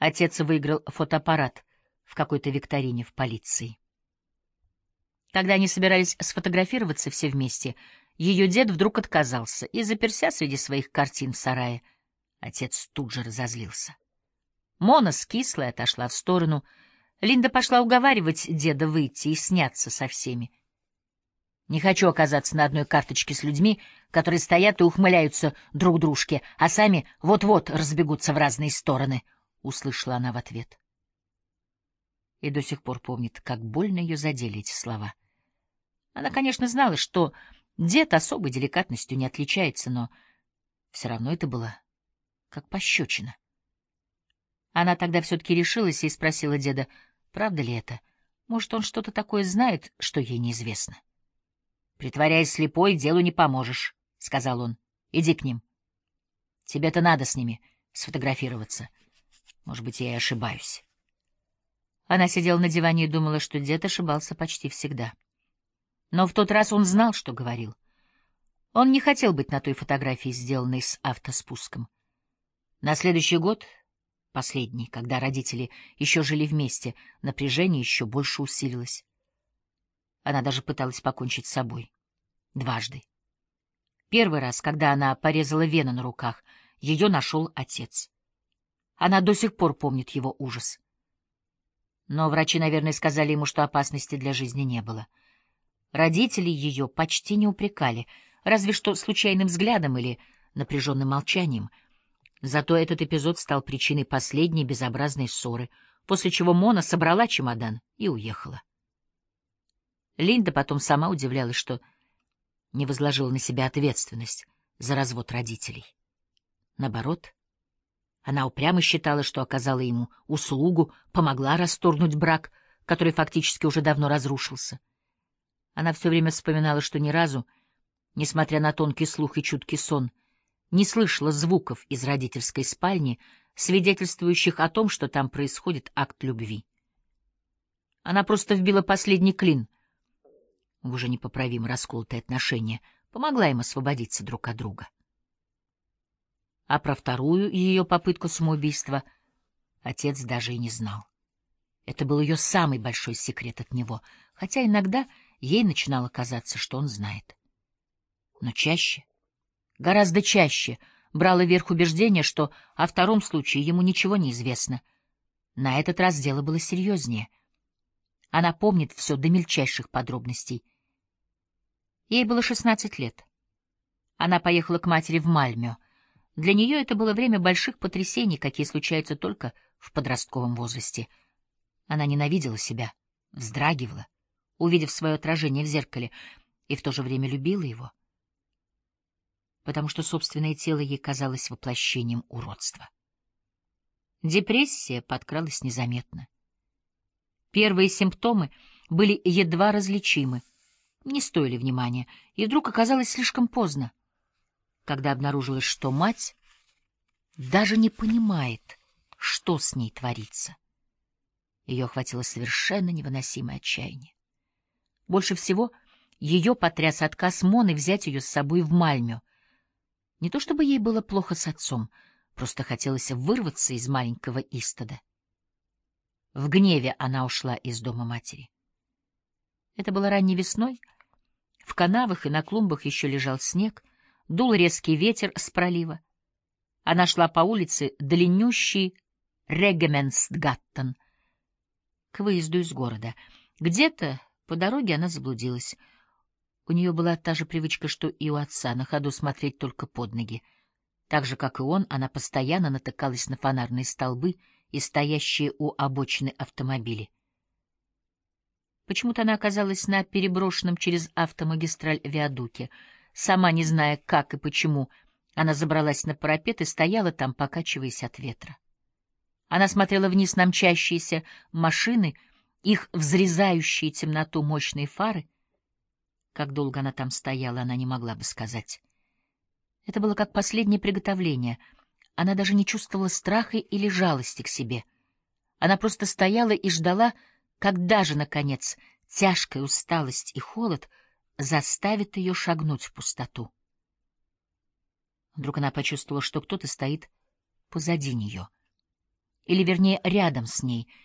Отец выиграл фотоаппарат в какой-то викторине в полиции. Когда они собирались сфотографироваться все вместе, ее дед вдруг отказался и заперся среди своих картин в сарае. Отец тут же разозлился. Мона скисла и отошла в сторону. Линда пошла уговаривать деда выйти и сняться со всеми. «Не хочу оказаться на одной карточке с людьми, которые стоят и ухмыляются друг дружке, а сами вот-вот разбегутся в разные стороны», — услышала она в ответ. И до сих пор помнит, как больно ее задели эти слова. Она, конечно, знала, что дед особой деликатностью не отличается, но все равно это было как пощечина. Она тогда все-таки решилась и спросила деда, правда ли это? Может, он что-то такое знает, что ей неизвестно? «Притворяясь слепой, делу не поможешь», — сказал он. «Иди к ним. Тебе-то надо с ними сфотографироваться. Может быть, я и ошибаюсь». Она сидела на диване и думала, что дед ошибался почти всегда. Но в тот раз он знал, что говорил. Он не хотел быть на той фотографии, сделанной с автоспуском. На следующий год, последний, когда родители еще жили вместе, напряжение еще больше усилилось. Она даже пыталась покончить с собой. Дважды. Первый раз, когда она порезала вены на руках, ее нашел отец. Она до сих пор помнит его ужас. Но врачи, наверное, сказали ему, что опасности для жизни не было. Родители ее почти не упрекали, разве что случайным взглядом или напряженным молчанием. Зато этот эпизод стал причиной последней безобразной ссоры, после чего Мона собрала чемодан и уехала. Линда потом сама удивлялась, что не возложила на себя ответственность за развод родителей. Наоборот, она упрямо считала, что оказала ему услугу, помогла расторгнуть брак, который фактически уже давно разрушился. Она все время вспоминала, что ни разу, несмотря на тонкий слух и чуткий сон, не слышала звуков из родительской спальни, свидетельствующих о том, что там происходит акт любви. Она просто вбила последний клин в уже непоправимо расколотые отношения, помогла им освободиться друг от друга. А про вторую ее попытку самоубийства отец даже и не знал. Это был ее самый большой секрет от него, хотя иногда ей начинало казаться, что он знает. Но чаще, гораздо чаще, брало верх убеждение, что о втором случае ему ничего не известно. На этот раз дело было серьезнее. Она помнит все до мельчайших подробностей. Ей было 16 лет. Она поехала к матери в Мальмё. Для нее это было время больших потрясений, какие случаются только в подростковом возрасте. Она ненавидела себя, вздрагивала, увидев свое отражение в зеркале, и в то же время любила его, потому что собственное тело ей казалось воплощением уродства. Депрессия подкралась незаметно. Первые симптомы были едва различимы, не стоили внимания, и вдруг оказалось слишком поздно, когда обнаружилось, что мать даже не понимает, что с ней творится. Ее охватило совершенно невыносимое отчаяние. Больше всего ее потряс отказ Моны взять ее с собой в Мальмё. Не то чтобы ей было плохо с отцом, просто хотелось вырваться из маленького Истада. В гневе она ушла из дома матери. Это было ранней весной. В канавах и на клумбах еще лежал снег, дул резкий ветер с пролива. Она шла по улице, длиннющей Регеменсгаттен, к выезду из города. Где-то по дороге она заблудилась. У нее была та же привычка, что и у отца, на ходу смотреть только под ноги. Так же, как и он, она постоянно натыкалась на фонарные столбы и стоящие у обочины автомобили. Почему-то она оказалась на переброшенном через автомагистраль виадуке. Сама не зная, как и почему, она забралась на парапет и стояла там, покачиваясь от ветра. Она смотрела вниз на мчащиеся машины, их взрезающие темноту мощные фары. Как долго она там стояла, она не могла бы сказать. Это было как последнее приготовление. Она даже не чувствовала страха или жалости к себе. Она просто стояла и ждала, когда же, наконец, тяжкая усталость и холод заставят ее шагнуть в пустоту. Вдруг она почувствовала, что кто-то стоит позади нее. или, вернее, рядом с ней.